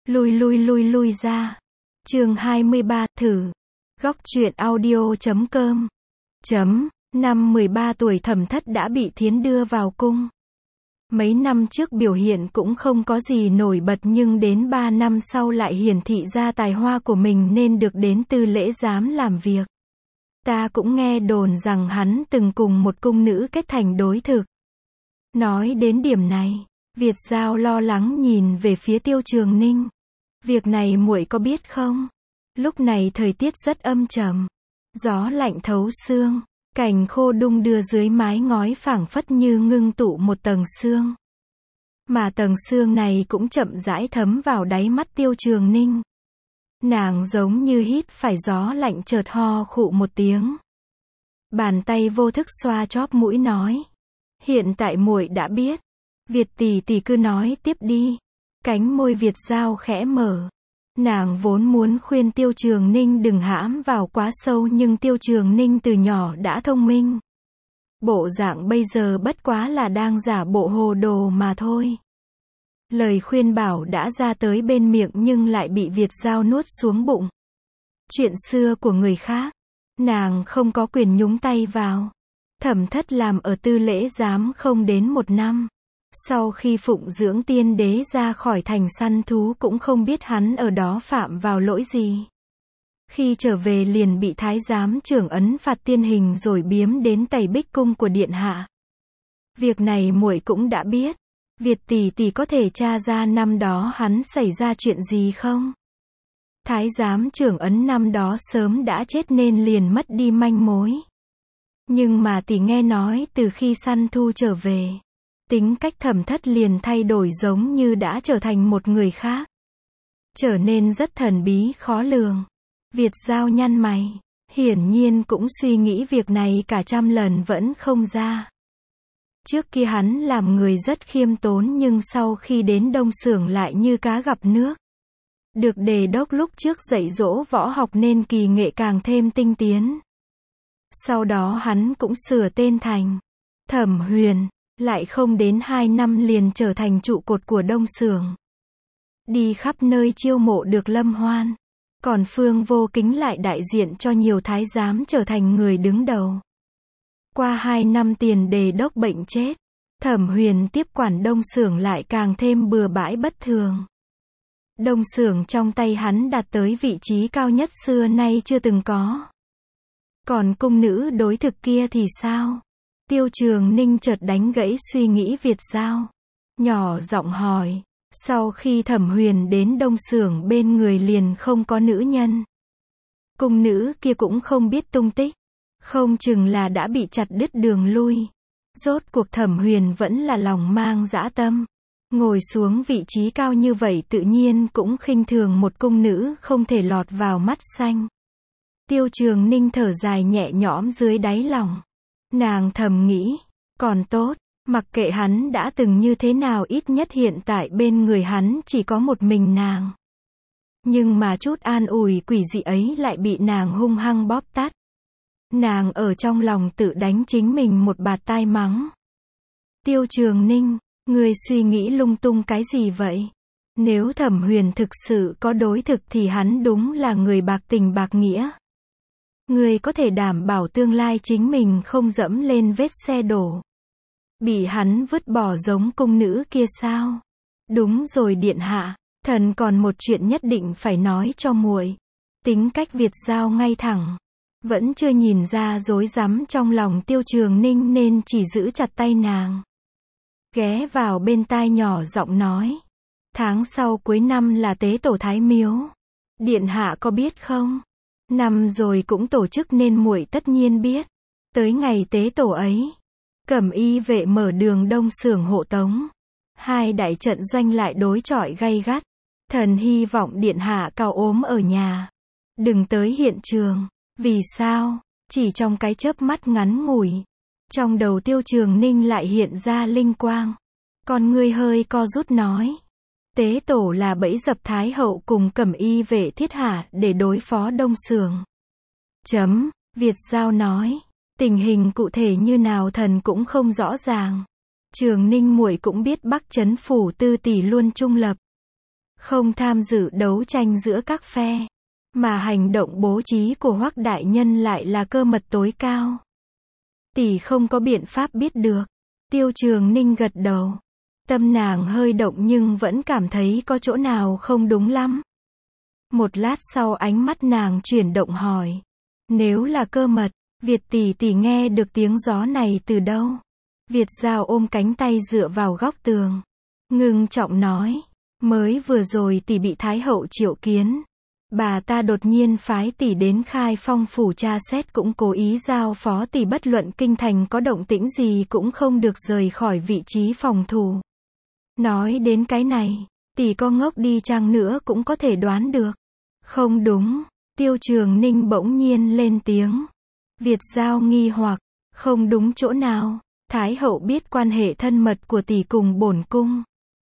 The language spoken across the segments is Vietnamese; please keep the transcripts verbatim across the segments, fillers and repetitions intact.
Lui lui lui lui ra. Chương hai mươi ba, thử. Góc truyện audio chấm com. Chấm, năm mười ba tuổi Thẩm Thất đã bị Thiến đưa vào cung. Mấy năm trước biểu hiện cũng không có gì nổi bật nhưng đến ba năm sau lại hiển thị ra tài hoa của mình nên được đến Tư Lễ Giám làm việc. Ta cũng nghe đồn rằng hắn từng cùng một cung nữ kết thành đối thực. Nói đến điểm này, Việt Giao lo lắng nhìn về phía Tiêu Trường Ninh. Việc này muội có biết không? Lúc này thời tiết rất âm trầm, gió lạnh thấu xương, cành khô đung đưa dưới mái ngói phảng phất như ngưng tụ một tầng sương. Mà tầng sương này cũng chậm rãi thấm vào đáy mắt Tiêu Trường Ninh. Nàng giống như hít phải gió lạnh chợt ho khụ một tiếng. Bàn tay vô thức xoa chóp mũi nói. Hiện tại muội đã biết. Việt tỷ tỷ cứ nói tiếp đi. Cánh môi Việt Giao khẽ mở. Nàng vốn muốn khuyên Tiêu Trường Ninh đừng hãm vào quá sâu nhưng Tiêu Trường Ninh từ nhỏ đã thông minh. Bộ dạng bây giờ bất quá là đang giả bộ hồ đồ mà thôi. Lời khuyên bảo đã ra tới bên miệng nhưng lại bị Việt Giao nuốt xuống bụng. Chuyện xưa của người khác, nàng không có quyền nhúng tay vào. Thẩm Thất làm ở Tư Lễ Giám không đến một năm. Sau khi phụng dưỡng tiên đế ra khỏi thành săn thú cũng không biết hắn ở đó phạm vào lỗi gì. Khi trở về liền bị thái giám trưởng ấn phạt tiên hình rồi biếm đến Tây Bích cung của điện hạ. Việc này muội cũng đã biết. Việt tỷ tỷ có thể tra ra năm đó hắn xảy ra chuyện gì không? Thái giám trưởng ấn năm đó sớm đã chết nên liền mất đi manh mối. Nhưng mà tỷ nghe nói từ khi săn thu trở về, tính cách Thẩm Thất liền thay đổi giống như đã trở thành một người khác. Trở nên rất thần bí khó lường. Việt Giao nhăn mày. Hiển nhiên cũng suy nghĩ việc này cả trăm lần vẫn không ra. Trước kia hắn làm người rất khiêm tốn nhưng sau khi đến Đông Xưởng lại như cá gặp nước. Được đề đốc lúc trước dạy dỗ võ học nên kỳ nghệ càng thêm tinh tiến. Sau đó hắn cũng sửa tên thành Thẩm Huyền, lại không đến hai năm liền trở thành trụ cột của Đông Xưởng. Đi khắp nơi chiêu mộ được Lâm Hoan. Còn Phương Vô Kính lại đại diện cho nhiều thái giám trở thành người đứng đầu. Qua hai năm tiền đề đốc bệnh chết, Thẩm Huyền tiếp quản Đông Xưởng lại càng thêm bừa bãi bất thường. Đông Xưởng trong tay hắn đạt tới vị trí cao nhất xưa nay chưa từng có. Còn cung nữ đối thực kia thì sao? Tiêu Trường Ninh chợt đánh gãy suy nghĩ Việt Giao. Nhỏ giọng hỏi. Sau khi Thẩm Huyền đến Đông Xưởng bên người liền không có nữ nhân. Cung nữ kia cũng không biết tung tích. Không chừng là đã bị chặt đứt đường lui. Rốt cuộc Thẩm Huyền vẫn là lòng mang dã tâm. Ngồi xuống vị trí cao như vậy tự nhiên cũng khinh thường một cung nữ không thể lọt vào mắt xanh. Tiêu Trường Ninh thở dài nhẹ nhõm dưới đáy lòng. Nàng thầm nghĩ, còn tốt, mặc kệ hắn đã từng như thế nào ít nhất hiện tại bên người hắn chỉ có một mình nàng. Nhưng mà chút an ủi quỷ dị ấy lại bị nàng hung hăng bóp tát. Nàng ở trong lòng tự đánh chính mình một bạt tai mắng. Tiêu Trường Ninh, ngươi suy nghĩ lung tung cái gì vậy? Nếu Thẩm Huyền thực sự có đối thực thì hắn đúng là người bạc tình bạc nghĩa. Ngươi có thể đảm bảo tương lai chính mình không dẫm lên vết xe đổ. Bị hắn vứt bỏ giống cung nữ kia sao? Đúng rồi điện hạ, thần còn một chuyện nhất định phải nói cho muội. Tính cách Việt Giao ngay thẳng. Vẫn chưa nhìn ra rối rắm trong lòng Tiêu Trường Ninh nên chỉ giữ chặt tay nàng. Ghé vào bên tai nhỏ giọng nói. Tháng sau cuối năm là tế tổ Thái Miếu. Điện hạ có biết không? Năm rồi cũng tổ chức nên muội tất nhiên biết. Tới ngày tế tổ ấy, Cẩm Y vệ mở đường Đông Xưởng hộ tống. Hai đại trận doanh lại đối chọi gay gắt. Thần hy vọng điện hạ cao ốm ở nhà. Đừng tới hiện trường. Vì sao? Chỉ trong cái chớp mắt ngắn ngủi. Trong đầu Tiêu Trường Ninh lại hiện ra linh quang. Con ngươi hơi co rút nói. Tế tổ là bẫy dập Thái hậu cùng Cẩm Y vệ thiết hạ để đối phó Đông Xưởng. Chấm, Việt Giao nói. Tình hình cụ thể như nào thần cũng không rõ ràng. Trường Ninh muội cũng biết Bắc Trấn phủ Tư tỷ luôn trung lập. không tham dự đấu tranh giữa các phe, mà hành động bố trí của Hoắc đại nhân lại là cơ mật tối cao. Tỷ không có biện pháp biết được. Tiêu Trường Ninh gật đầu. Tâm nàng hơi động nhưng vẫn cảm thấy có chỗ nào không đúng lắm. Một lát sau ánh mắt nàng chuyển động hỏi. Nếu là cơ mật, Việt tỷ tỷ nghe được tiếng gió này từ đâu? Việt Giao ôm cánh tay dựa vào góc tường. Ngưng trọng nói. Mới vừa rồi tỷ bị Thái hậu triệu kiến. Bà ta đột nhiên phái tỷ đến Khai Phong phủ tra xét, cũng cố ý giao phó tỷ bất luận kinh thành có động tĩnh gì cũng không được rời khỏi vị trí phòng thủ. Nói đến cái này, tỷ có ngốc đi chăng nữa cũng có thể đoán được. Không đúng, Tiêu Trường Ninh bỗng nhiên lên tiếng. Việt Giao nghi hoặc, không đúng chỗ nào? Thái hậu biết quan hệ thân mật của tỷ cùng bổn cung.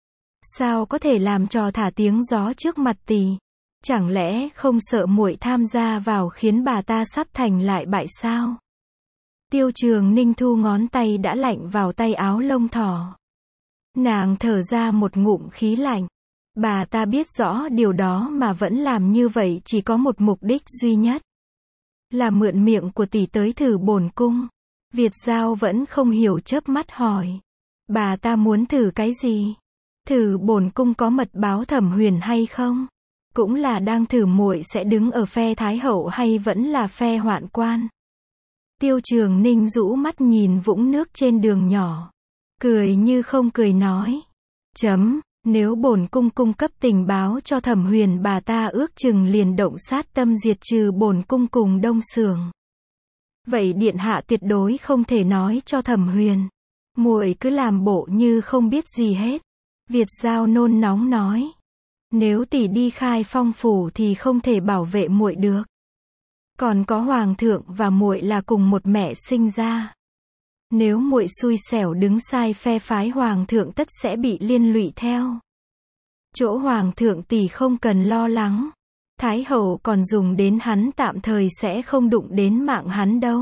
Sao có thể làm trò thả tiếng gió trước mặt tỷ? Chẳng lẽ không sợ muội tham gia vào khiến bà ta sắp thành lại bại sao? Tiêu Trường Ninh thu ngón tay đã lạnh vào tay áo lông thỏ. Nàng thở ra một ngụm khí lạnh. Bà ta biết rõ điều đó mà vẫn làm như vậy chỉ có một mục đích duy nhất. Là mượn miệng của tỷ tới thử bổn cung. Việt Giao vẫn không hiểu, chớp mắt hỏi. Bà ta muốn thử cái gì? Thử bổn cung có mật báo Thẩm Huyền hay không? Cũng là đang thử muội sẽ đứng ở phe Thái hậu hay vẫn là phe Hoạn Quan. Tiêu Trường Ninh rũ mắt nhìn vũng nước trên đường nhỏ. Cười như không cười nói. Chấm, nếu bổn cung cung cấp tình báo cho Thẩm Huyền, bà ta ước chừng liền động sát tâm diệt trừ bổn cung cùng Đông Sưởng. Vậy điện hạ tuyệt đối không thể nói cho Thẩm Huyền. Muội cứ làm bộ như không biết gì hết. Việt Giao nôn nóng nói. Nếu tỷ đi Khai Phong phủ thì không thể bảo vệ muội được. Còn có hoàng thượng và muội là cùng một mẹ sinh ra. Nếu muội xui xẻo đứng sai phe phái hoàng thượng tất sẽ bị liên lụy theo. Chỗ hoàng thượng tỷ không cần lo lắng. Thái hậu còn dùng đến hắn tạm thời sẽ không đụng đến mạng hắn đâu.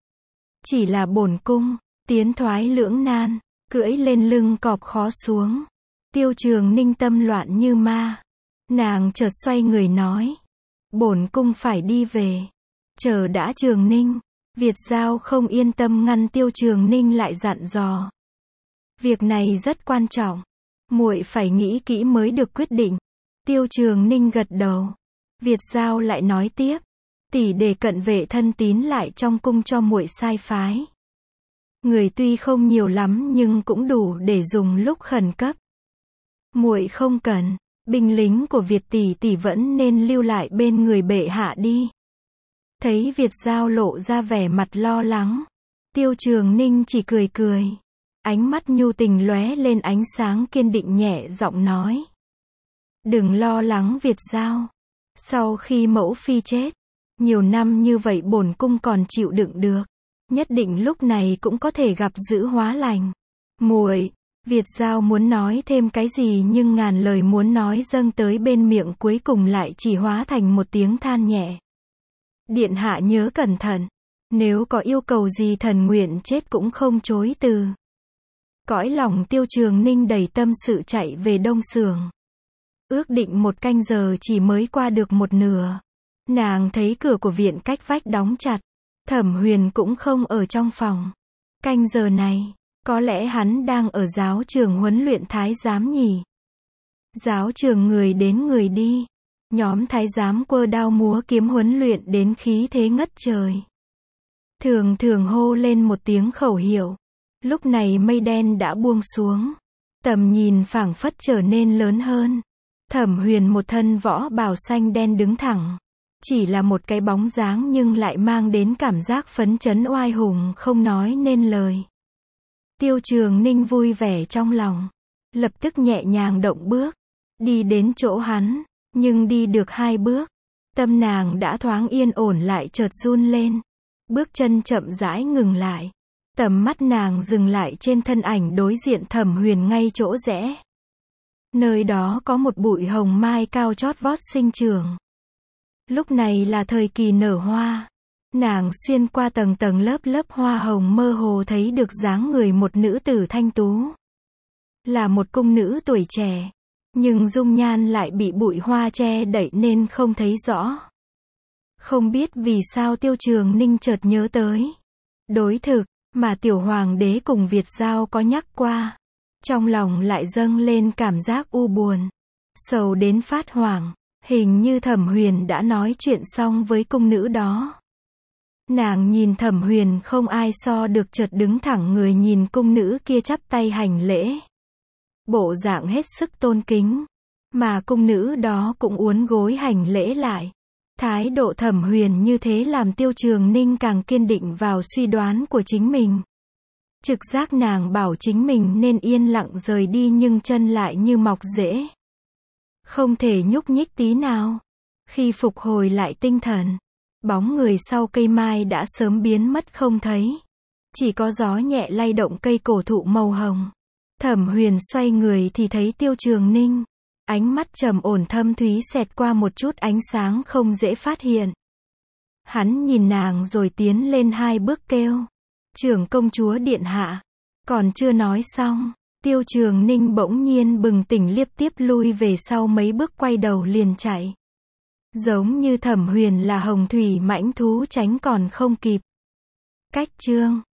Chỉ là bổn cung, tiến thoái lưỡng nan, cưỡi lên lưng cọp khó xuống. Tiêu Trường Ninh tâm loạn như ma. Nàng chợt xoay người nói. Bổn cung phải đi về. Chờ đã Trường Ninh. Việt Giao không yên tâm ngăn Tiêu Trường Ninh lại dặn dò. Việc này rất quan trọng. Muội phải nghĩ kỹ mới được quyết định. Tiêu Trường Ninh gật đầu. Việt Giao lại nói tiếp. Tỷ để cận vệ thân tín lại trong cung cho muội sai phái. Người tuy không nhiều lắm nhưng cũng đủ để dùng lúc khẩn cấp. Muội không cần. Binh lính của Việt tỷ tỷ vẫn nên lưu lại bên người bệ hạ đi. Thấy Việt Giao lộ ra vẻ mặt lo lắng. Tiêu Trường Ninh chỉ cười cười. Ánh mắt nhu tình lóe lên ánh sáng kiên định, nhẹ giọng nói. Đừng lo lắng Việt Giao. Sau khi mẫu phi chết, nhiều năm như vậy bổn cung còn chịu đựng được. Nhất định lúc này cũng có thể gặp dữ hóa lành. Muội. Việt Giao muốn nói thêm cái gì nhưng ngàn lời muốn nói dâng tới bên miệng cuối cùng lại chỉ hóa thành một tiếng than nhẹ. Điện hạ nhớ cẩn thận. Nếu có yêu cầu gì thần nguyện chết cũng không chối từ. Cõi lòng Tiêu Trường Ninh đầy tâm sự chạy về Đông Sưởng. Ước định một canh giờ chỉ mới qua được một nửa. Nàng thấy cửa của viện cách vách đóng chặt. Thẩm Huyền cũng không ở trong phòng. Canh giờ này, có lẽ hắn đang ở giáo trường huấn luyện thái giám nhỉ. Giáo trường người đến người đi. Nhóm thái giám quơ đao múa kiếm huấn luyện đến khí thế ngất trời. Thường thường hô lên một tiếng khẩu hiệu. Lúc này mây đen đã buông xuống. Tầm nhìn phảng phất trở nên lớn hơn. Thẩm Huyền một thân võ bào xanh đen đứng thẳng. Chỉ là một cái bóng dáng nhưng lại mang đến cảm giác phấn chấn oai hùng không nói nên lời. Tiêu Trường Ninh vui vẻ trong lòng. Lập tức nhẹ nhàng động bước. Đi đến chỗ hắn. Nhưng đi được hai bước. Tâm nàng đã thoáng yên ổn lại chợt run lên. Bước chân chậm rãi ngừng lại. Tầm mắt nàng dừng lại trên thân ảnh đối diện Thẩm Huyền ngay chỗ rẽ. Nơi đó có một bụi hồng mai cao chót vót sinh trưởng. Lúc này là thời kỳ nở hoa. Nàng xuyên qua tầng tầng lớp lớp hoa hồng mơ hồ thấy được dáng người một nữ tử thanh tú. Là một cung nữ tuổi trẻ. nhưng dung nhan lại bị bụi hoa che đậy nên không thấy rõ. Không biết vì sao Tiêu Trường Ninh chợt nhớ tới đối thực mà tiểu hoàng đế cùng Việt Giao có nhắc qua. Trong lòng lại dâng lên cảm giác u buồn, sầu đến phát hoảng. Hình như Thẩm Huyền đã nói chuyện xong với cung nữ đó. Nàng nhìn Thẩm Huyền không ai so được, chợt đứng thẳng người nhìn cung nữ kia chắp tay hành lễ. Bộ dạng hết sức tôn kính, mà cung nữ đó cũng uốn gối hành lễ lại. Thái độ Thẩm Huyền như thế làm Tiêu Trường Ninh càng kiên định vào suy đoán của chính mình. Trực giác nàng bảo chính mình nên yên lặng rời đi, nhưng chân lại như mọc rễ, không thể nhúc nhích tí nào. Khi phục hồi lại tinh thần, bóng người sau cây mai đã sớm biến mất không thấy. Chỉ có gió nhẹ lay động cây cổ thụ màu hồng. Thẩm Huyền xoay người thì thấy Tiêu Trường Ninh. Ánh mắt trầm ổn thâm thúy xẹt qua một chút ánh sáng không dễ phát hiện. Hắn nhìn nàng rồi tiến lên hai bước kêu. Trưởng công chúa điện hạ. Còn chưa nói xong, Tiêu Trường Ninh bỗng nhiên bừng tỉnh, liếc tiếp lui về sau mấy bước, quay đầu liền chạy. Giống như Thẩm Huyền là hồng thủy mãnh thú, tránh còn không kịp. Cách chương